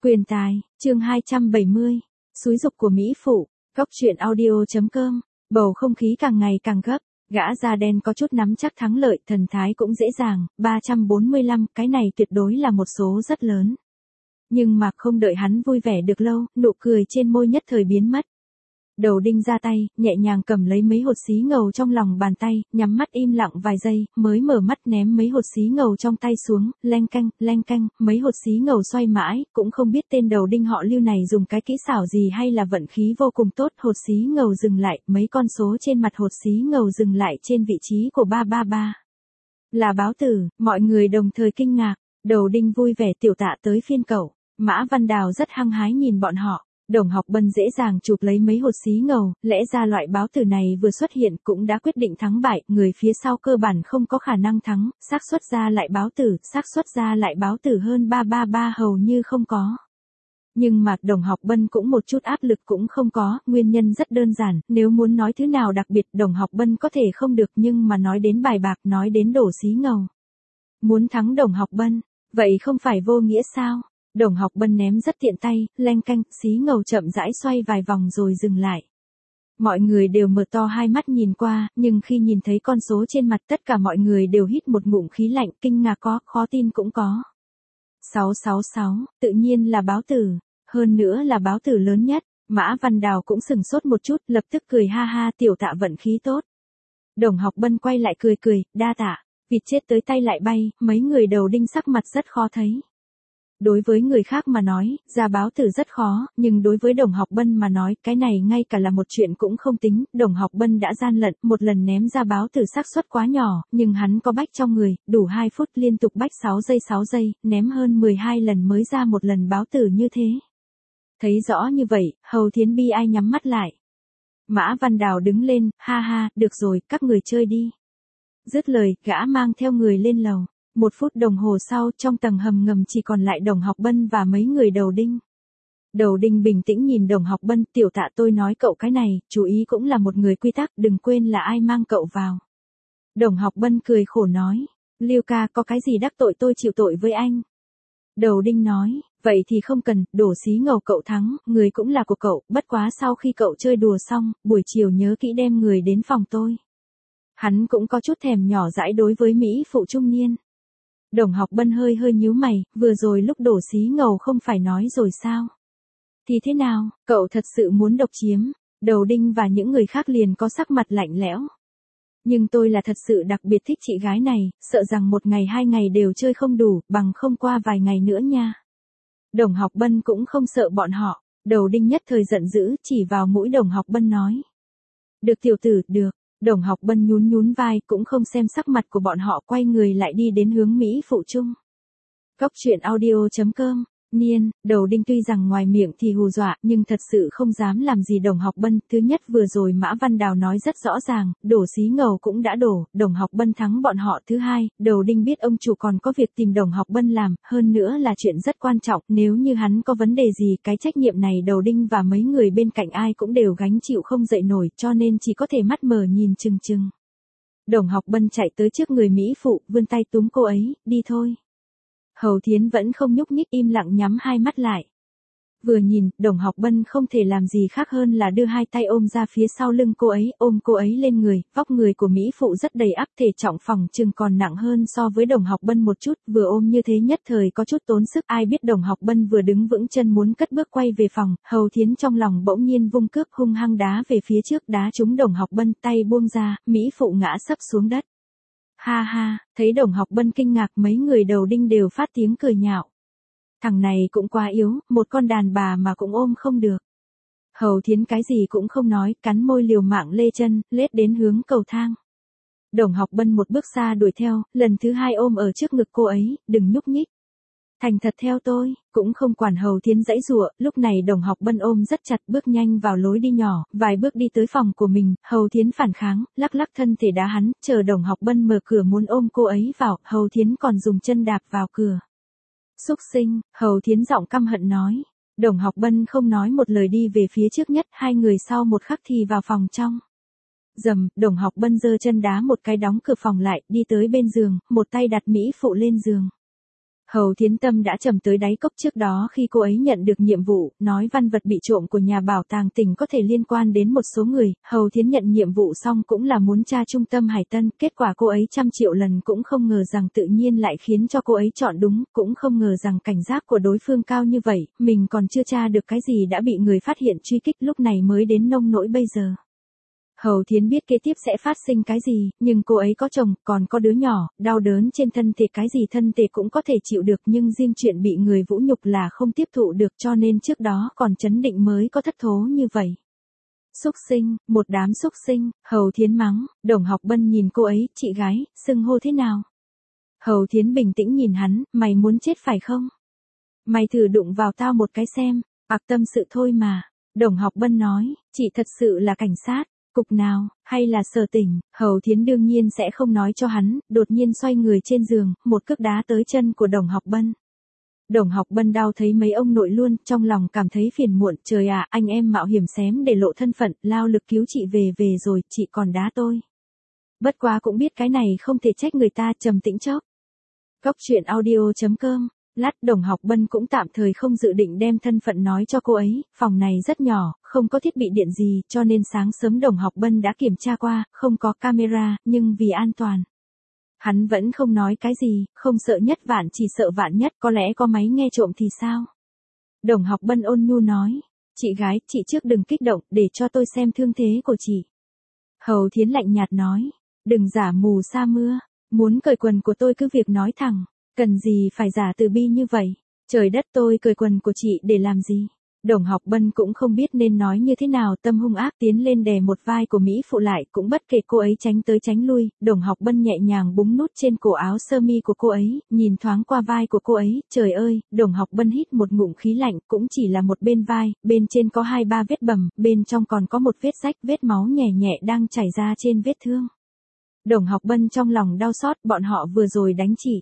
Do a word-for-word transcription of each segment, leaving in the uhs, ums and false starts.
Quyền tài, chương hai trăm bảy mươi, xúi giục của Mỹ Phụ, Cóc truyện audio.com, bầu không khí càng ngày càng gấp, gã da đen có chút nắm chắc thắng lợi, thần thái cũng dễ dàng, ba trăm bốn mươi lăm, cái này tuyệt đối là một số rất lớn. Nhưng mà không đợi hắn vui vẻ được lâu, nụ cười trên môi nhất thời biến mất. Đầu đinh ra tay, nhẹ nhàng cầm lấy mấy hột xí ngầu trong lòng bàn tay, nhắm mắt im lặng vài giây, mới mở mắt ném mấy hột xí ngầu trong tay xuống, leng canh, leng canh, mấy hột xí ngầu xoay mãi, cũng không biết tên đầu đinh họ Lưu này dùng cái kỹ xảo gì hay là vận khí vô cùng tốt, hột xí ngầu dừng lại, mấy con số trên mặt hột xí ngầu dừng lại trên vị trí của ba ba ba. Là báo tử, mọi người đồng thời kinh ngạc, đầu đinh vui vẻ tiểu tạ tới phiên cậu, Mã Văn Đào rất hăng hái nhìn bọn họ. Đồng Học Bân dễ dàng chụp lấy mấy hột xí ngầu, lẽ ra loại báo tử này vừa xuất hiện cũng đã quyết định thắng bại, người phía sau cơ bản không có khả năng thắng, xác suất ra lại báo tử, xác suất ra lại báo tử hơn ba ba ba hầu như không có. Nhưng mà Đồng Học Bân cũng một chút áp lực cũng không có, nguyên nhân rất đơn giản, nếu muốn nói thứ nào đặc biệt Đồng Học Bân có thể không được nhưng mà nói đến bài bạc, nói đến đổ xí ngầu. Muốn thắng Đồng Học Bân, vậy không phải vô nghĩa sao? Đồng Học Bân ném rất tiện tay, leng canh, xí ngầu chậm rãi xoay vài vòng rồi dừng lại. Mọi người đều mở to hai mắt nhìn qua, nhưng khi nhìn thấy con số trên mặt tất cả mọi người đều hít một ngụm khí lạnh, kinh ngạc có, khó tin cũng có. sáu sáu sáu, tự nhiên là báo tử, hơn nữa là báo tử lớn nhất, Mã Văn Đào cũng sừng sốt một chút, lập tức cười ha ha, tiểu tạ vận khí tốt. Đồng Học Bân quay lại cười cười, đa tạ, vịt chết tới tay lại bay, mấy người đầu đinh sắc mặt rất khó thấy. Đối với người khác mà nói, ra báo tử rất khó, nhưng đối với Đồng Học Bân mà nói, cái này ngay cả là một chuyện cũng không tính, Đồng Học Bân đã gian lận, một lần ném ra báo tử xác suất quá nhỏ, nhưng hắn có bách trong người, đủ hai phút liên tục bách sáu giây sáu giây, ném hơn mười hai lần mới ra một lần báo tử như thế. Thấy rõ như vậy, Hầu Thiến bi ai nhắm mắt lại. Mã Văn Đào đứng lên, ha ha, được rồi, các người chơi đi. Dứt lời, gã mang theo người lên lầu. Một phút đồng hồ sau, trong tầng hầm ngầm chỉ còn lại Đồng Học Bân và mấy người đầu đinh. Đầu đinh bình tĩnh nhìn Đồng Học Bân, tiểu tạ tôi nói cậu cái này, chú ý cũng là một người quy tắc, đừng quên là ai mang cậu vào. Đồng Học Bân cười khổ nói, Lưu ca có cái gì đắc tội tôi chịu tội với anh. Đầu đinh nói, vậy thì không cần, đổ xí ngầu cậu thắng, người cũng là của cậu, bất quá sau khi cậu chơi đùa xong, buổi chiều nhớ kỹ đem người đến phòng tôi. Hắn cũng có chút thèm nhỏ dãi đối với Mỹ phụ trung niên. Đồng Học Bân hơi hơi nhíu mày, vừa rồi lúc đổ xí ngầu không phải nói rồi sao? Thì thế nào, cậu thật sự muốn độc chiếm? Đầu đinh và những người khác liền có sắc mặt lạnh lẽo. Nhưng tôi là thật sự đặc biệt thích chị gái này, sợ rằng một ngày hai ngày đều chơi không đủ, bằng không qua vài ngày nữa nha. Đồng Học Bân cũng không sợ bọn họ, đầu đinh nhất thời giận dữ, chỉ vào mũi Đồng Học Bân nói. Được tiểu tử, được. Đồng Học Bân nhún nhún vai, cũng không xem sắc mặt của bọn họ, quay người lại đi đến hướng Mỹ phụ trung. Cóc truyện audio.com, Niên, đầu đinh tuy rằng ngoài miệng thì hù dọa, nhưng thật sự không dám làm gì Đồng Học Bân. Thứ nhất vừa rồi Mã Văn Đào nói rất rõ ràng, đổ xí ngầu cũng đã đổ, Đồng Học Bân thắng bọn họ. Thứ hai, đầu đinh biết ông chủ còn có việc tìm Đồng Học Bân làm, hơn nữa là chuyện rất quan trọng, nếu như hắn có vấn đề gì, cái trách nhiệm này đầu đinh và mấy người bên cạnh ai cũng đều gánh chịu không dậy nổi, cho nên chỉ có thể mắt mờ nhìn chừng chừng. Đồng Học Bân chạy tới trước người Mỹ phụ, vươn tay túm cô ấy, đi thôi. Hầu Thiến vẫn không nhúc nhích, im lặng nhắm hai mắt lại. Vừa nhìn, Đồng Học Bân không thể làm gì khác hơn là đưa hai tay ôm ra phía sau lưng cô ấy, ôm cô ấy lên người, vóc người của Mỹ phụ rất đầy ắp, thể trọng phòng chừng còn nặng hơn so với Đồng Học Bân một chút, vừa ôm như thế nhất thời có chút tốn sức, ai biết Đồng Học Bân vừa đứng vững chân muốn cất bước quay về phòng, Hầu Thiến trong lòng bỗng nhiên vung cước hung hăng đá về phía trước, đá trúng Đồng Học Bân, tay buông ra, Mỹ phụ ngã sấp xuống đất. Ha ha, thấy Đồng Học Bân kinh ngạc, mấy người đầu đinh đều phát tiếng cười nhạo. Thằng này cũng quá yếu, một con đàn bà mà cũng ôm không được. Hầu Thiến cái gì cũng không nói, cắn môi liều mạng lê chân, lết đến hướng cầu thang. Đồng Học Bân một bước xa đuổi theo, lần thứ hai ôm ở trước ngực cô ấy, đừng nhúc nhích. Thành thật theo tôi, cũng không quản Hầu Thiến giãy giụa, lúc này Đồng Học Bân ôm rất chặt, bước nhanh vào lối đi nhỏ, vài bước đi tới phòng của mình, Hầu Thiến phản kháng, lắc lắc thân thể đá hắn, chờ Đồng Học Bân mở cửa muốn ôm cô ấy vào, Hầu Thiến còn dùng chân đạp vào cửa. Xúc sinh, Hầu Thiến giọng căm hận nói. Đồng Học Bân không nói một lời đi về phía trước nhất, hai người sau một khắc thì vào phòng trong. Dầm, Đồng Học Bân giơ chân đá một cái đóng cửa phòng lại, đi tới bên giường, một tay đặt Mỹ phụ lên giường. Hầu Thiến tâm đã trầm tới đáy cốc. Trước đó khi cô ấy nhận được nhiệm vụ, nói văn vật bị trộm của nhà bảo tàng tỉnh có thể liên quan đến một số người, Hầu Thiến nhận nhiệm vụ xong cũng là muốn tra trung tâm Hải Tân, kết quả cô ấy trăm triệu lần cũng không ngờ rằng tự nhiên lại khiến cho cô ấy chọn đúng, cũng không ngờ rằng cảnh giác của đối phương cao như vậy, mình còn chưa tra được cái gì đã bị người phát hiện truy kích, lúc này mới đến nông nỗi bây giờ. Hầu Thiến biết kế tiếp sẽ phát sinh cái gì, nhưng cô ấy có chồng, còn có đứa nhỏ, đau đớn trên thân thể cái gì thân thể cũng có thể chịu được, nhưng riêng chuyện bị người vũ nhục là không tiếp thụ được, cho nên trước đó còn chấn định mới có thất thố như vậy. Xúc sinh, một đám xúc sinh, Hầu Thiến mắng. Đồng Học Bân nhìn cô ấy, chị gái, xưng hô thế nào? Hầu Thiến bình tĩnh nhìn hắn, mày muốn chết phải không? Mày thử đụng vào tao một cái xem, ặc tâm sự thôi mà. Đồng Học Bân nói, chị thật sự là cảnh sát. Cục nào, hay là sở tỉnh? Hầu Thiến đương nhiên sẽ không nói cho hắn, đột nhiên xoay người trên giường, một cước đá tới chân của Đồng Học Bân. Đồng Học Bân đau thấy mấy ông nội luôn, trong lòng cảm thấy phiền muộn, trời ạ, anh em mạo hiểm xém để lộ thân phận, lao lực cứu chị về về rồi, chị còn đá tôi. Bất quá cũng biết cái này không thể trách người ta, trầm tĩnh chốc. Góc truyện audio chấm com. Lát Đồng Học Bân cũng tạm thời không dự định đem thân phận nói cho cô ấy, phòng này rất nhỏ, không có thiết bị điện gì, cho nên sáng sớm Đồng Học Bân đã kiểm tra qua, không có camera, nhưng vì an toàn. Hắn vẫn không nói cái gì, không sợ nhất vạn chỉ sợ vạn nhất, có lẽ có máy nghe trộm thì sao? Đồng Học Bân ôn nhu nói, chị gái, chị trước đừng kích động, để cho tôi xem thương thế của chị. Hầu Thiến lạnh nhạt nói, đừng giả mù sa mưa, muốn cởi quần của tôi cứ việc nói thẳng. Cần gì phải giả từ bi như vậy? Trời đất, tôi cởi quần của chị để làm gì? Đồng Học Bân cũng không biết nên nói như thế nào, tâm hung ác tiến lên đè một vai của Mỹ phụ lại, cũng bất kể cô ấy tránh tới tránh lui, Đồng Học Bân nhẹ nhàng búng nút trên cổ áo sơ mi của cô ấy, nhìn thoáng qua vai của cô ấy, trời ơi, Đồng Học Bân hít một ngụm khí lạnh, cũng chỉ là một bên vai, bên trên có hai ba vết bầm, bên trong còn có một vết rách, vết máu nhẹ nhẹ đang chảy ra trên vết thương. Đồng Học Bân trong lòng đau xót, bọn họ vừa rồi đánh chị.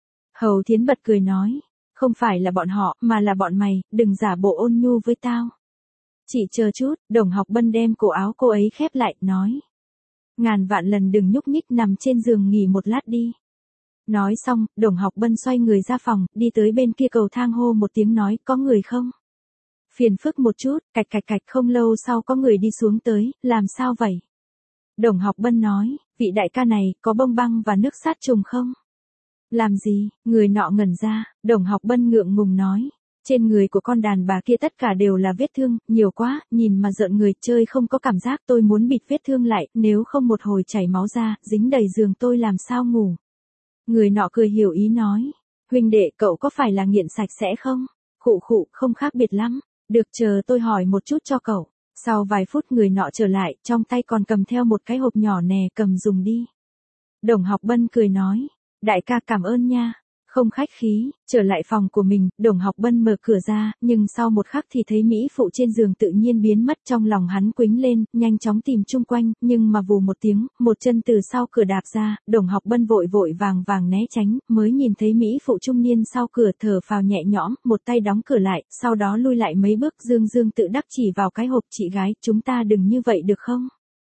Hầu Thiến bật cười nói, không phải là bọn họ, mà là bọn mày, đừng giả bộ ôn nhu với tao. Chị chờ chút, Đồng Học Bân đem cổ áo cô ấy khép lại, nói. Ngàn vạn lần đừng nhúc nhích, nằm trên giường nghỉ một lát đi. Nói xong, Đồng Học Bân xoay người ra phòng, đi tới bên kia cầu thang hô một tiếng nói, có người không? Phiền phức một chút, cạch cạch cạch, không lâu sau có người đi xuống tới, làm sao vậy? Đồng Học Bân nói, vị đại ca này, có bông băng và nước sát trùng không? Làm gì? Người nọ ngẩn ra, Đồng Học Bân ngượng ngùng nói. Trên người của con đàn bà kia tất cả đều là vết thương, nhiều quá, nhìn mà rợn người, chơi không có cảm giác, tôi muốn bịt vết thương lại, nếu không một hồi chảy máu ra, dính đầy giường tôi làm sao ngủ. Người nọ cười hiểu ý nói. Huynh đệ, cậu có phải là nghiện sạch sẽ không? Khụ khụ, không khác biệt lắm. Được, chờ tôi hỏi một chút cho cậu. Sau vài phút người nọ trở lại, trong tay còn cầm theo một cái hộp nhỏ nè, cầm dùng đi. Đồng Học Bân cười nói. Đại ca cảm ơn nha. Không khách khí, trở lại phòng của mình, Đồng Học Bân mở cửa ra, nhưng sau một khắc thì thấy Mỹ phụ trên giường tự nhiên biến mất, trong lòng hắn quĩnh lên, nhanh chóng tìm chung quanh, nhưng mà vù một tiếng, một chân từ sau cửa đạp ra, Đồng Học Bân vội vội vàng vàng né tránh, mới nhìn thấy Mỹ phụ trung niên sau cửa thở phào nhẹ nhõm, một tay đóng cửa lại, sau đó lui lại mấy bước, dương dương tự đắc chỉ vào cái hộp, chị gái, chúng ta đừng như vậy được không?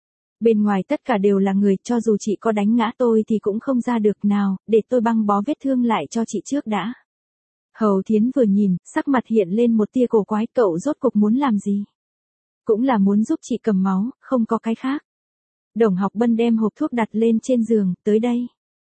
Bên ngoài tất cả đều là người, cho dù chị có đánh ngã tôi thì cũng không ra được, nào, để tôi băng bó vết thương lại cho chị trước đã. Hầu Thiến vừa nhìn, sắc mặt hiện lên một tia cổ quái, cậu rốt cuộc muốn làm gì? Cũng là muốn giúp chị cầm máu, không có cái khác. Đồng Học Bân đem hộp thuốc đặt lên trên giường, tới đây.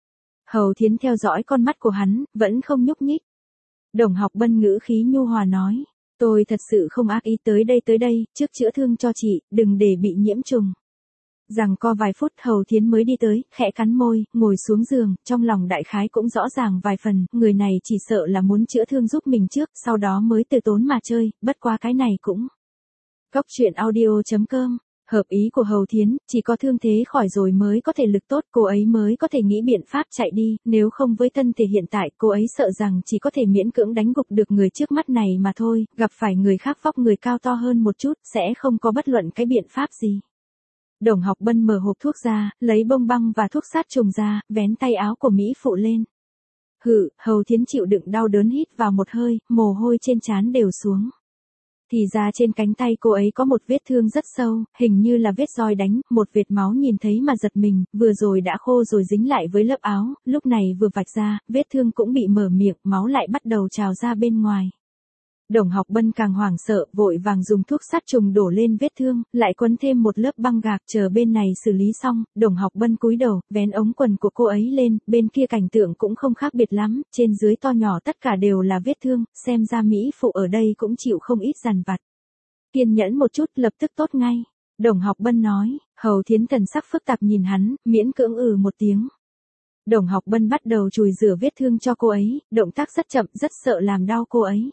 Hầu Thiến theo dõi con mắt của hắn, vẫn không nhúc nhích. Đồng Học Bân ngữ khí nhu hòa nói, tôi thật sự không ác ý, tới đây tới đây, trước chữa thương cho chị, đừng để bị nhiễm trùng. Rằng co vài phút Hầu Thiến mới đi tới, khẽ cắn môi, ngồi xuống giường, trong lòng đại khái cũng rõ ràng vài phần, người này chỉ sợ là muốn chữa thương giúp mình trước, sau đó mới từ tốn mà chơi, bất quá cái này cũng. Góc truyện audio chấm com, hợp ý của Hầu Thiến, chỉ có thương thế khỏi rồi mới có thể lực tốt, cô ấy mới có thể nghĩ biện pháp chạy đi, nếu không với thân thể hiện tại, cô ấy sợ rằng chỉ có thể miễn cưỡng đánh gục được người trước mắt này mà thôi, gặp phải người khác vóc người cao to hơn một chút, sẽ không có bất luận cái biện pháp gì. Đồng Học Bân mở hộp thuốc ra, lấy bông băng và thuốc sát trùng ra, vén tay áo của Mỹ phụ lên. Hự, Hầu Thiến chịu đựng đau đớn hít vào một hơi, mồ hôi trên trán đều xuống. Thì ra trên cánh tay cô ấy có một vết thương rất sâu, hình như là vết roi đánh, một vệt máu nhìn thấy mà giật mình, vừa rồi đã khô rồi dính lại với lớp áo, lúc này vừa vạch ra, vết thương cũng bị mở miệng, máu lại bắt đầu trào ra bên ngoài. Đồng Học Bân càng hoảng sợ, vội vàng dùng thuốc sát trùng đổ lên vết thương, lại quấn thêm một lớp băng gạc, chờ bên này xử lý xong, Đồng Học Bân cúi đầu, vén ống quần của cô ấy lên, bên kia cảnh tượng cũng không khác biệt lắm, trên dưới to nhỏ tất cả đều là vết thương, xem ra mỹ phụ ở đây cũng chịu không ít dằn vặt. Kiên nhẫn một chút, lập tức tốt ngay. Đồng Học Bân nói. Hầu Thiến thần sắc phức tạp nhìn hắn, miễn cưỡng ừ một tiếng. Đồng Học Bân bắt đầu chùi rửa vết thương cho cô ấy, động tác rất chậm, rất sợ làm đau cô ấy.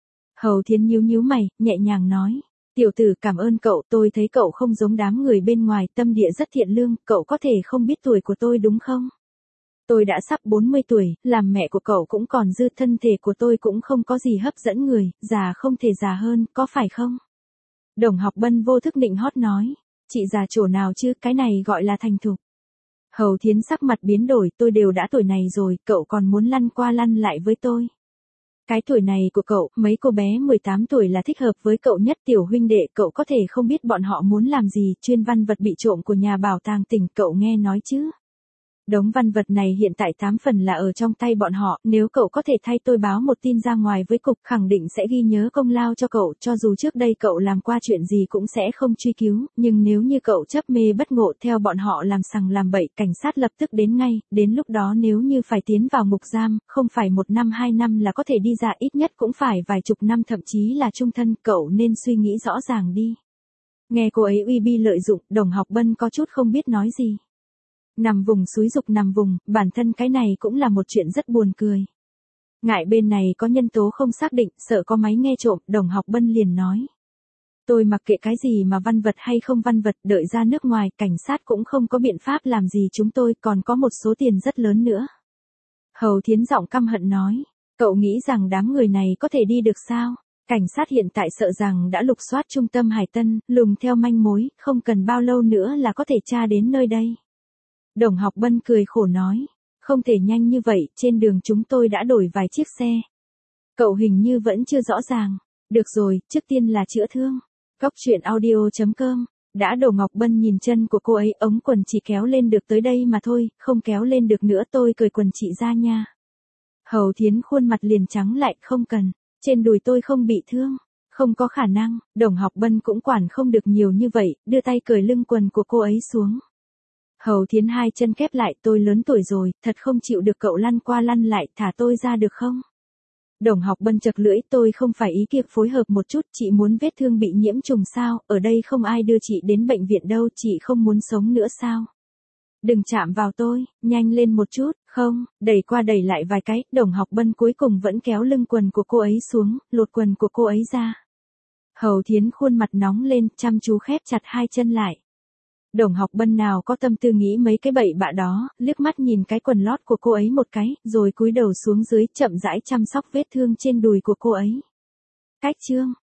Hầu Thiến nhíu nhíu mày, nhẹ nhàng nói. Tiểu tử, cảm ơn cậu, tôi thấy cậu không giống đám người bên ngoài, tâm địa rất thiện lương, cậu có thể không biết tuổi của tôi đúng không? Tôi đã sắp bốn mươi tuổi, làm mẹ của cậu cũng còn dư, thân thể của tôi cũng không có gì hấp dẫn người, già không thể già hơn, có phải không? Đồng Học Bân vô thức nịnh hót nói. Chị già chỗ nào chứ, cái này gọi là thành thục. Hầu Thiến sắc mặt biến đổi, tôi đều đã tuổi này rồi, cậu còn muốn lăn qua lăn lại với tôi. Cái tuổi này của cậu, mấy cô bé mười tám tuổi là thích hợp với cậu nhất, tiểu huynh đệ, cậu có thể không biết bọn họ muốn làm gì, chuyên văn vật bị trộm của nhà bảo tàng tỉnh, cậu nghe nói chứ. Đống văn vật này hiện tại tám phần là ở trong tay bọn họ, nếu cậu có thể thay tôi báo một tin ra ngoài với cục, khẳng định sẽ ghi nhớ công lao cho cậu, cho dù trước đây cậu làm qua chuyện gì cũng sẽ không truy cứu, nhưng nếu như cậu chấp mê bất ngộ theo bọn họ làm sằng làm bậy, cảnh sát lập tức đến ngay, đến lúc đó nếu như phải tiến vào ngục giam, không phải một năm hai năm là có thể đi ra, ít nhất cũng phải vài chục năm thậm chí là chung thân, cậu nên suy nghĩ rõ ràng đi. Nghe cô ấy uy bi lợi dụng, Đồng Học Bân có chút không biết nói gì. Nằm vùng xúi dục nằm vùng, bản thân cái này cũng là một chuyện rất buồn cười. Ngại bên này có nhân tố không xác định, sợ có máy nghe trộm, Đồng Học Bân liền nói. Tôi mặc kệ cái gì mà văn vật hay không văn vật, đợi ra nước ngoài, cảnh sát cũng không có biện pháp làm gì chúng tôi, còn có một số tiền rất lớn nữa. Hầu Thiến giọng căm hận nói, cậu nghĩ rằng đám người này có thể đi được sao? Cảnh sát hiện tại sợ rằng đã lục soát trung tâm Hải Tân, lùng theo manh mối, không cần bao lâu nữa là có thể tra đến nơi đây. Đồng Học Bân cười khổ nói, không thể nhanh như vậy, trên đường chúng tôi đã đổi vài chiếc xe. Cậu hình như vẫn chưa rõ ràng. Được rồi, trước tiên là chữa thương. Góc truyện audio chấm com. Đã. Đồng Ngọc Bân nhìn chân của cô ấy, ống quần chỉ kéo lên được tới đây mà thôi, không kéo lên được nữa tôi cởi quần chị ra nha. Hầu Thiến khuôn mặt liền trắng lại, không cần, trên đùi tôi không bị thương. Không có khả năng, Đồng Học Bân cũng quản không được nhiều như vậy, đưa tay cởi lưng quần của cô ấy xuống. Hầu Thiến hai chân khép lại, tôi lớn tuổi rồi, thật không chịu được cậu lăn qua lăn lại, thả tôi ra được không? Đồng Học Bân chật lưỡi, tôi không phải ý kia, phối hợp một chút, chị muốn vết thương bị nhiễm trùng sao, ở đây không ai đưa chị đến bệnh viện đâu, chị không muốn sống nữa sao? Đừng chạm vào tôi, nhanh lên một chút, không, đẩy qua đẩy lại vài cái, Đồng Học Bân cuối cùng vẫn kéo lưng quần của cô ấy xuống, lột quần của cô ấy ra. Hầu Thiến khuôn mặt nóng lên, chăm chú khép chặt hai chân lại. Đồng Học Bân nào có tâm tư nghĩ mấy cái bậy bạ đó, liếc mắt nhìn cái quần lót của cô ấy một cái, rồi cúi đầu xuống dưới, chậm rãi chăm sóc vết thương trên đùi của cô ấy. Cách chương